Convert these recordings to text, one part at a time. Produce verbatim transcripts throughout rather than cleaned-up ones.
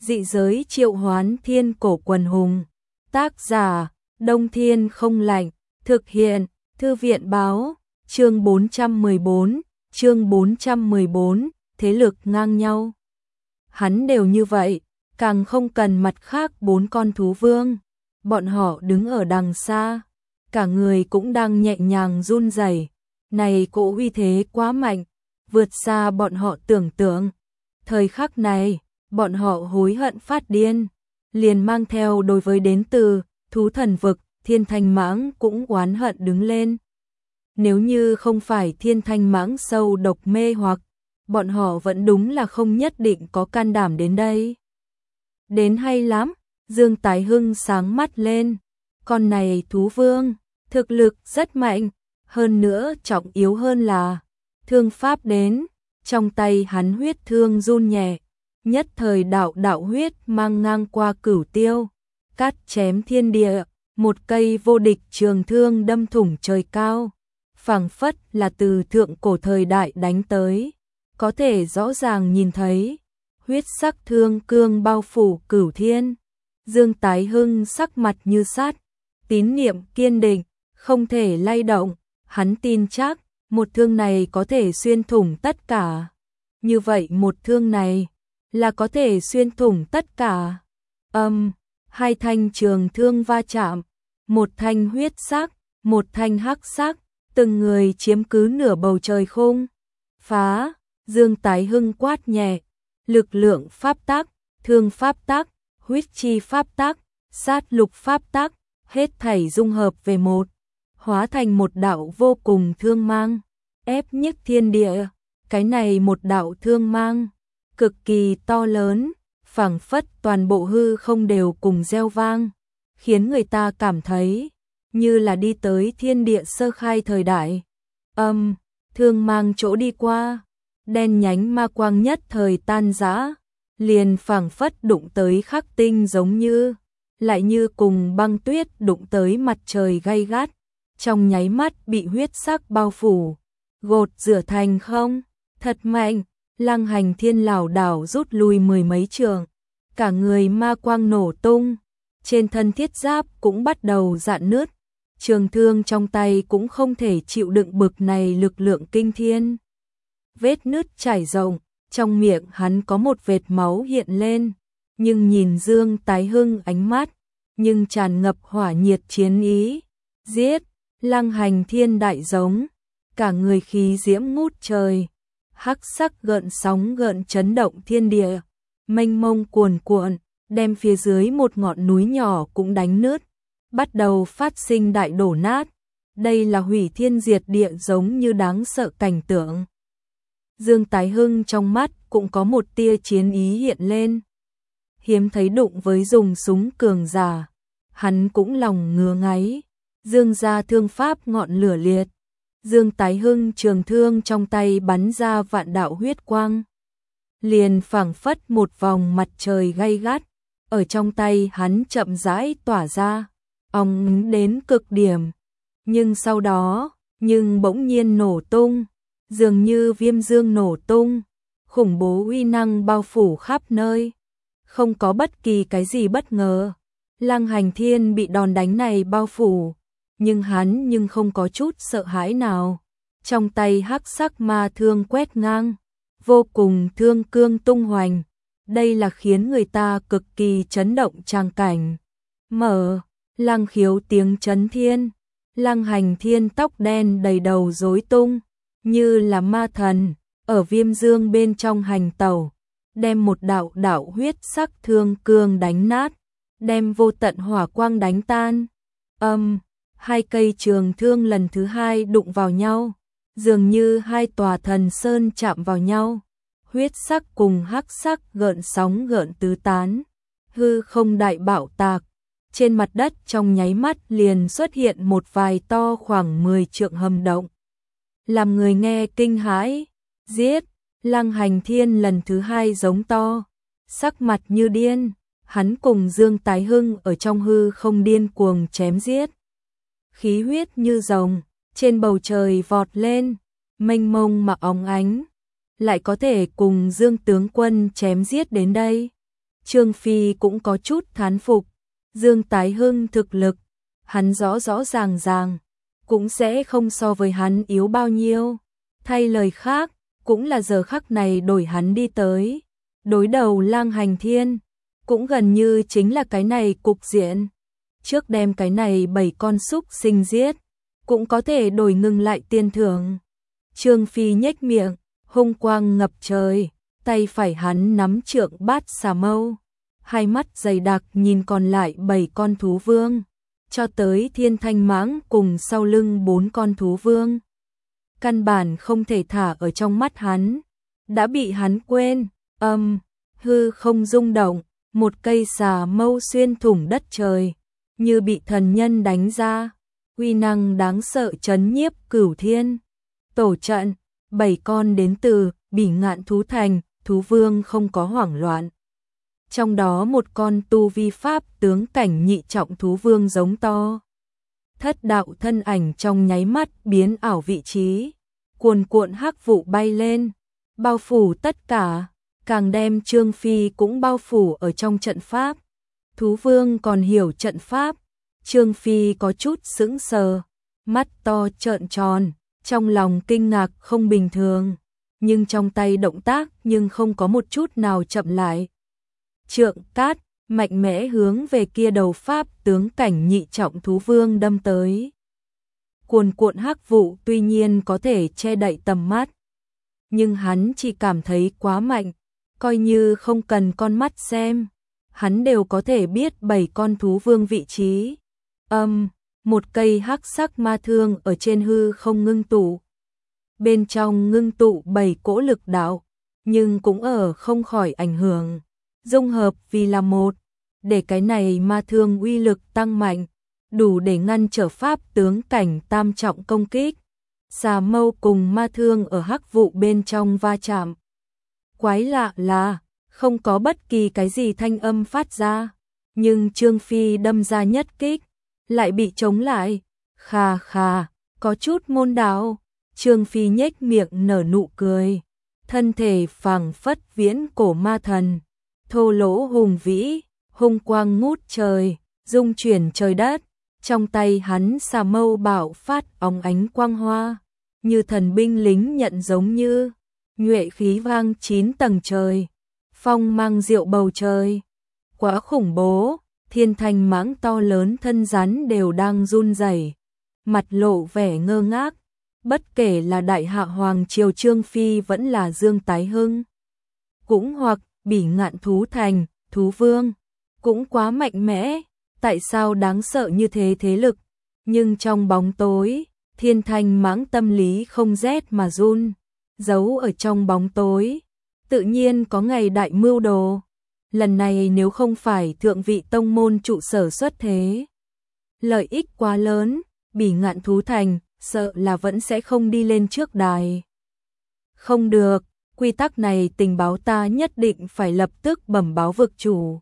Dị giới triệu hoán thiên cổ quần hùng. Tác giả, Đông Thiên không lạnh. Thực hiện, Thư viện báo. Chương bốn trăm mười bốn, chương bốn trăm mười bốn, thế lực ngang nhau. Hắn đều như vậy, càng không cần mặt khác bốn con thú vương. Bọn họ đứng ở đằng xa, cả người cũng đang nhẹ nhàng run rẩy. Này cỗ uy thế quá mạnh, vượt xa bọn họ tưởng tượng. Thời khắc này, bọn họ hối hận phát điên, liền mang theo đối với đến từ thú thần vực, Thiên Thanh Mãng cũng oán hận đứng lên. Nếu như không phải Thiên Thanh Mãng sâu độc mê hoặc, bọn họ vẫn đúng là không nhất định có can đảm đến đây. Đến hay lắm, Dương Tái Hưng sáng mắt lên, con này thú vương, thực lực rất mạnh, hơn nữa trọng yếu hơn là thương pháp đến, trong tay hắn huyết thương run nhẹ, nhất thời đạo đạo huyết mang ngang qua cửu tiêu, cắt chém thiên địa, một cây vô địch trường thương đâm thủng trời cao, phảng phất là từ thượng cổ thời đại đánh tới, có thể rõ ràng nhìn thấy, huyết sắc thương cương bao phủ cửu thiên. Dương Tái Hưng sắc mặt như sắt, tín niệm kiên định, không thể lay động, hắn tin chắc, một thương này có thể xuyên thủng tất cả. Như vậy một thương này, là có thể xuyên thủng tất cả. Âm, um, hai thanh trường thương va chạm, một thanh huyết sắc, một thanh hắc sắc, từng người chiếm cứ nửa bầu trời khung. Phá, Dương Tái Hưng quát nhẹ, lực lượng pháp tắc, thương pháp tắc, huyết chi pháp tắc, sát lục pháp tắc, hết thảy dung hợp về một, hóa thành một đạo vô cùng thương mang, ép nhức thiên địa. Cái này một đạo thương mang, cực kỳ to lớn, phảng phất toàn bộ hư không đều cùng reo vang, khiến người ta cảm thấy như là đi tới thiên địa sơ khai thời đại. Âm, um, thương mang chỗ đi qua, đen nhánh ma quang nhất thời tan rã, liền phảng phất đụng tới khắc tinh giống như, lại như cùng băng tuyết đụng tới mặt trời gay gắt, trong nháy mắt bị huyết sắc bao phủ, gột rửa thành không. Thật mạnh, Lăng Hành Thiên lảo đảo rút lui mười mấy trường, cả người ma quang nổ tung, trên thân thiết giáp cũng bắt đầu rạn nứt, trường thương trong tay cũng không thể chịu đựng bực này lực lượng kinh thiên. Vết nứt trải rộng, trong miệng hắn có một vệt máu hiện lên, nhưng nhìn Dương Tái Hưng ánh mắt, nhưng tràn ngập hỏa nhiệt chiến ý, giết, Lăng Hành Thiên đại giống, cả người khí diễm ngút trời. Hắc sắc gợn sóng gợn chấn động thiên địa, mênh mông cuồn cuộn, đem phía dưới một ngọn núi nhỏ cũng đánh nứt, bắt đầu phát sinh đại đổ nát. Đây là hủy thiên diệt địa giống như đáng sợ cảnh tượng. Dương Tái Hưng trong mắt cũng có một tia chiến ý hiện lên. Hiếm thấy đụng với dùng súng cường giả, hắn cũng lòng ngứa ngáy. Dương gia thương pháp ngọn lửa liệt. Dương Tái Hưng trường thương trong tay bắn ra vạn đạo huyết quang, liền phảng phất một vòng mặt trời gay gắt, ở trong tay hắn chậm rãi tỏa ra, ong đến cực điểm, nhưng sau đó, nhưng bỗng nhiên nổ tung, dường như viêm dương nổ tung, khủng bố uy năng bao phủ khắp nơi, không có bất kỳ cái gì bất ngờ, Lăng Hành Thiên bị đòn đánh này bao phủ. Nhưng hắn nhưng không có chút sợ hãi nào, trong tay hắc sắc ma thương quét ngang, vô cùng thương cương tung hoành, đây là khiến người ta cực kỳ chấn động tràng cảnh. Mở, Lăng Khiếu tiếng chấn thiên, Lăng Hành Thiên tóc đen đầy đầu rối tung, như là ma thần, ở viêm dương bên trong hành tẩu, đem một đạo đạo huyết sắc thương cương đánh nát, đem vô tận hỏa quang đánh tan. Âm um, Hai cây trường thương lần thứ hai đụng vào nhau, dường như hai tòa thần sơn chạm vào nhau, huyết sắc cùng hắc sắc gợn sóng gợn tứ tán, hư không đại bạo tạc, trên mặt đất trong nháy mắt liền xuất hiện một vài to khoảng mười trượng hầm động. Làm người nghe kinh hãi, giết, Lăng Hành Thiên lần thứ hai giống to, sắc mặt như điên, hắn cùng Dương Tái Hưng ở trong hư không điên cuồng chém giết. Khí huyết như rồng, trên bầu trời vọt lên, mênh mông mà óng ánh, lại có thể cùng Dương tướng quân chém giết đến đây. Trương Phi cũng có chút thán phục, Dương Tái Hưng thực lực, hắn rõ rõ ràng ràng, cũng sẽ không so với hắn yếu bao nhiêu. Thay lời khác, cũng là giờ khắc này đổi hắn đi tới, đối đầu Lang Hành Thiên, cũng gần như chính là cái này cục diện. Trước đem cái này bảy con súc sinh giết, cũng có thể đổi ngừng lại tiền thưởng. Trương Phi nhếch miệng, hung quang ngập trời, tay phải hắn nắm trượng bát xà mâu, hai mắt dày đặc nhìn còn lại bảy con thú vương, cho tới Thiên Thanh Mãng cùng sau lưng bốn con thú vương. Căn bản không thể thả ở trong mắt hắn, đã bị hắn quên. Âm, hư không rung động, một cây xà mâu xuyên thủng đất trời, như bị thần nhân đánh ra, uy năng đáng sợ chấn nhiếp cửu thiên. Tổ trận, bảy con đến từ Bỉ Ngạn Thú Thành, thú vương không có hoảng loạn. Trong đó một con tu vi pháp tướng cảnh nhị trọng thú vương giống to. Thất đạo thân ảnh trong nháy mắt biến ảo vị trí, cuồn cuộn hắc vụ bay lên, bao phủ tất cả, càng đem Trương Phi cũng bao phủ ở trong trận pháp. Thú vương còn hiểu trận pháp, Trương Phi có chút sững sờ, mắt to trợn tròn, trong lòng kinh ngạc không bình thường, nhưng trong tay động tác nhưng không có một chút nào chậm lại. Trượng cát mạnh mẽ hướng về kia đầu pháp tướng cảnh nhị trọng thú vương đâm tới. Cuồn cuộn hắc vụ tuy nhiên có thể che đậy tầm mắt, nhưng hắn chỉ cảm thấy quá mạnh, coi như không cần con mắt xem, hắn đều có thể biết bảy con thú vương vị trí. Âm, một cây hắc sắc ma thương ở trên hư không ngưng tụ. Bên trong ngưng tụ bảy cỗ lực đạo, nhưng cũng ở không khỏi ảnh hưởng, dung hợp vì là một, để cái này ma thương uy lực tăng mạnh, đủ để ngăn trở pháp tướng cảnh tam trọng công kích. Xà mâu cùng ma thương ở hắc vụ bên trong va chạm. Quái lạ là, không có bất kỳ cái gì thanh âm phát ra, nhưng Trương Phi đâm ra nhất kích, lại bị chống lại. Khà khà, có chút môn đạo. Trương Phi nhếch miệng nở nụ cười, thân thể phảng phất viễn cổ ma thần, thô lỗ hùng vĩ, hung quang ngút trời, dung chuyển trời đất. Trong tay hắn xà mâu bạo phát óng ánh quang hoa, như thần binh lính nhận giống như, nhuệ khí vang chín tầng trời, phong mang diệu bầu trời. Quá khủng bố, Thiên Thanh Mãng to lớn thân rắn đều đang run rẩy, mặt lộ vẻ ngơ ngác, bất kể là Đại Hạ Hoàng Triều Trương Phi vẫn là Dương Tái Hưng, cũng hoặc Bỉ Ngạn Thú Thành, thú vương, cũng quá mạnh mẽ, tại sao đáng sợ như thế thế lực. Nhưng trong bóng tối, Thiên Thanh Mãng tâm lý không rét mà run, giấu ở trong bóng tối, tự nhiên có ngày đại mưu đồ. Lần này nếu không phải thượng vị tông môn trụ sở xuất thế, lợi ích quá lớn, Bỉ Ngạn Thú Thành sợ là vẫn sẽ không đi lên trước đài. Không được, quy tắc này tình báo ta nhất định phải lập tức bẩm báo vực chủ.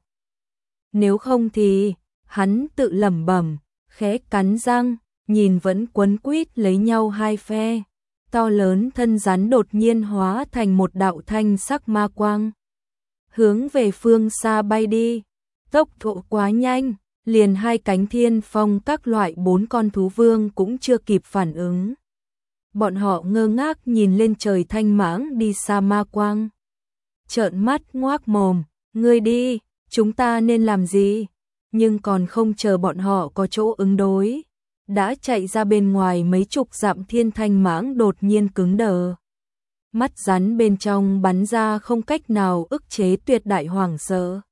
Nếu không thì, hắn tự lẩm bẩm, khẽ cắn răng, nhìn vẫn quấn quýt lấy nhau hai phe. To lớn thân rắn đột nhiên hóa thành một đạo thanh sắc ma quang, hướng về phương xa bay đi, tốc độ quá nhanh, liền hai cánh thiên phong các loại bốn con thú vương cũng chưa kịp phản ứng. Bọn họ ngơ ngác nhìn lên trời Thanh Mãng đi xa ma quang, trợn mắt ngoác mồm, ngươi đi, chúng ta nên làm gì? Nhưng còn không chờ bọn họ có chỗ ứng đối, đã chạy ra bên ngoài mấy chục dặm Thiên Thanh Mãng đột nhiên cứng đờ. Mắt rắn bên trong bắn ra không cách nào ức chế tuyệt đại hoảng sợ.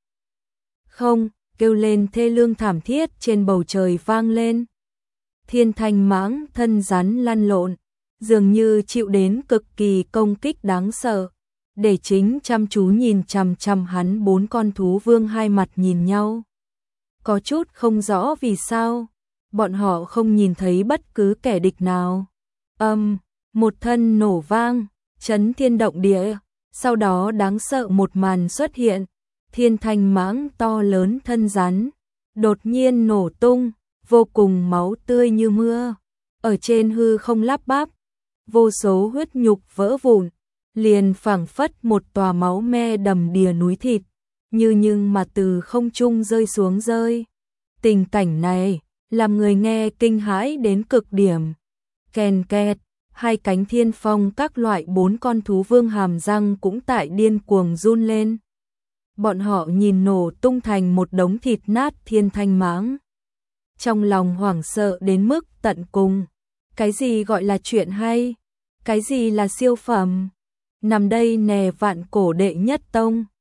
Không, kêu lên thê lương thảm thiết trên bầu trời vang lên. Thiên Thanh Mãng thân rắn lăn lộn, dường như chịu đến cực kỳ công kích đáng sợ. Để chính chăm chú nhìn chằm chằm hắn bốn con thú vương hai mặt nhìn nhau. Có chút không rõ vì sao, bọn họ không nhìn thấy bất cứ kẻ địch nào. Âm, một thân nổ vang, chấn thiên động địa, sau đó đáng sợ một màn xuất hiện, Thiên Thanh Mãng to lớn thân rắn, đột nhiên nổ tung, vô cùng máu tươi như mưa, ở trên hư không lắp bắp, vô số huyết nhục vỡ vụn, liền phảng phất một tòa máu me đầm đìa núi thịt, như nhưng mà từ không trung rơi xuống rơi. Tình cảnh này làm người nghe kinh hãi đến cực điểm. Kèn kẹt, hai cánh thiên phong các loại bốn con thú vương hàm răng cũng tại điên cuồng run lên. Bọn họ nhìn nổ tung thành một đống thịt nát thiên thanh mãng. Trong lòng hoảng sợ đến mức tận cùng. Cái gì gọi là chuyện hay? Cái gì là siêu phẩm? Nằm đây nè vạn cổ đệ nhất tông.